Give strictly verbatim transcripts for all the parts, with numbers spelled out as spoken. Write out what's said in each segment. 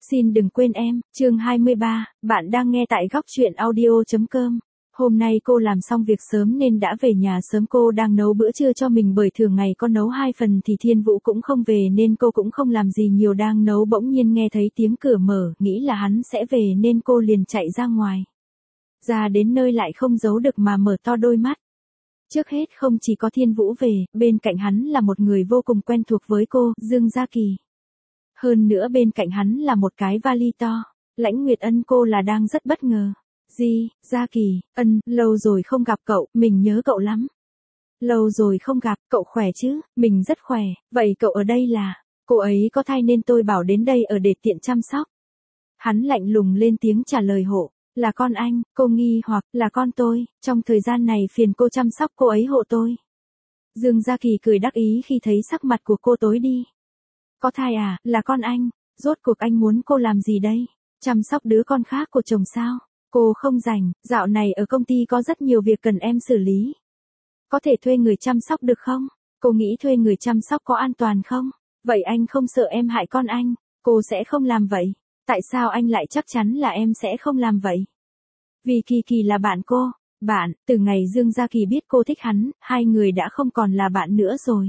Xin đừng quên em, chương hai mươi ba, bạn đang nghe tại góc truyện audio chấm com. Hôm nay cô làm xong việc sớm nên đã về nhà sớm, cô đang nấu bữa trưa cho mình bởi thường ngày có nấu hai phần thì Thiên Vũ cũng không về nên cô cũng không làm gì nhiều, đang nấu bỗng nhiên nghe thấy tiếng cửa mở, nghĩ là hắn sẽ về nên cô liền chạy ra ngoài. Ra đến nơi lại không giấu được mà mở to đôi mắt. Trước hết không chỉ có Thiên Vũ về, bên cạnh hắn là một người vô cùng quen thuộc với cô, Dương Gia Kỳ. Hơn nữa bên cạnh hắn là một cái vali to. Lãnh Nguyệt Ân cô là đang rất bất ngờ. Di, Gia Kỳ, Ân, lâu rồi không gặp cậu, mình nhớ cậu lắm. Lâu rồi không gặp, cậu khỏe chứ? Mình rất khỏe, vậy cậu ở đây là? Cô ấy có thai nên tôi bảo đến đây ở để tiện chăm sóc. Hắn lạnh lùng lên tiếng trả lời hộ. Là con anh, cô nghi hoặc là con tôi, trong thời gian này phiền cô chăm sóc cô ấy hộ tôi. Dương Gia Kỳ cười đắc ý khi thấy sắc mặt của cô tối đi. Có thai à, là con anh, rốt cuộc anh muốn cô làm gì đây? Chăm sóc đứa con khác của chồng sao? Cô không rảnh, dạo này ở công ty có rất nhiều việc cần em xử lý. Có thể thuê người chăm sóc được không? Cô nghĩ thuê người chăm sóc có an toàn không? Vậy anh không sợ em hại con anh? Cô sẽ không làm vậy. Tại sao anh lại chắc chắn là em sẽ không làm vậy? Vì Kỳ Kỳ là bạn cô. Bạn, từ ngày Dương Gia Kỳ biết cô thích hắn, hai người đã không còn là bạn nữa rồi.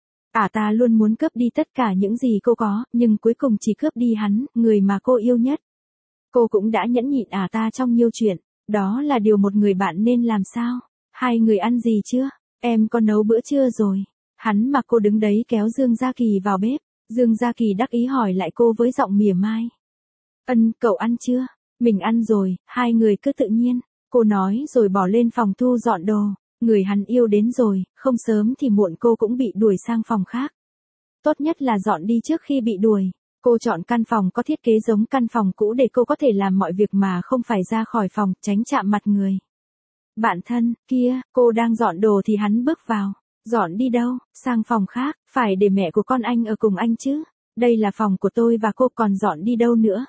Ả ta luôn muốn cướp đi tất cả những gì cô có, nhưng cuối cùng chỉ cướp đi hắn, người mà cô yêu nhất. Cô cũng đã nhẫn nhịn Ả ta trong nhiều chuyện, đó là điều một người bạn nên làm sao? Hai người ăn gì chưa? Em có nấu bữa trưa rồi. Hắn mặc cô đứng đấy kéo Dương Gia Kỳ vào bếp. Dương Gia Kỳ đắc ý hỏi lại cô với giọng mỉa mai. Ân, cậu ăn chưa? Mình ăn rồi, hai người cứ tự nhiên. Cô nói rồi bỏ lên phòng thu dọn đồ. Người hắn yêu đến rồi, không sớm thì muộn cô cũng bị đuổi sang phòng khác. Tốt nhất là dọn đi trước khi bị đuổi. Cô chọn căn phòng có thiết kế giống căn phòng cũ để cô có thể làm mọi việc mà không phải ra khỏi phòng, tránh chạm mặt người. Bạn thân, kia, cô đang dọn đồ thì hắn bước vào. Dọn đi đâu? Sang phòng khác, phải để mẹ của con anh ở cùng anh chứ. Đây là phòng của tôi và cô còn dọn đi đâu nữa.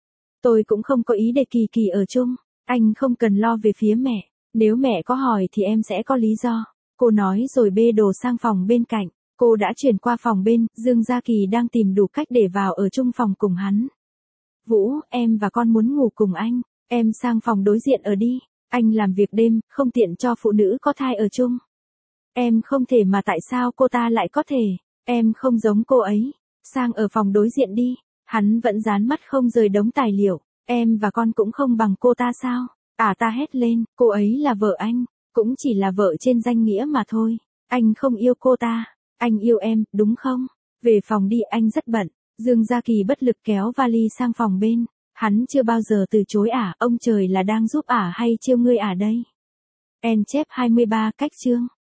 Tôi cũng không có ý để Kỳ Kỳ ở chung. Anh không cần lo về phía mẹ. Nếu mẹ có hỏi thì em sẽ có lý do. Cô nói rồi bê đồ sang phòng bên cạnh. Cô đã chuyển qua phòng bên, Dương Gia Kỳ đang tìm đủ cách để vào ở chung phòng cùng hắn. Vũ, em và con muốn ngủ cùng anh. Em sang phòng đối diện ở đi. Anh làm việc đêm, không tiện cho phụ nữ có thai ở chung. Em không thể mà tại sao cô ta lại có thể. Em không giống cô ấy. Sang ở phòng đối diện đi. Hắn vẫn dán mắt không rời đống tài liệu. Em và con cũng không bằng cô ta sao? Ả ta hét lên, cô ấy là vợ anh, cũng chỉ là vợ trên danh nghĩa mà thôi. Anh không yêu cô ta, anh yêu em, đúng không? Về phòng đi, anh rất bận. Dương Gia Kỳ bất lực kéo vali sang phòng bên. Hắn chưa bao giờ từ chối Ả, ông trời là đang giúp Ả hay trêu ngươi Ả đây? En chép hai mươi ba cách chương.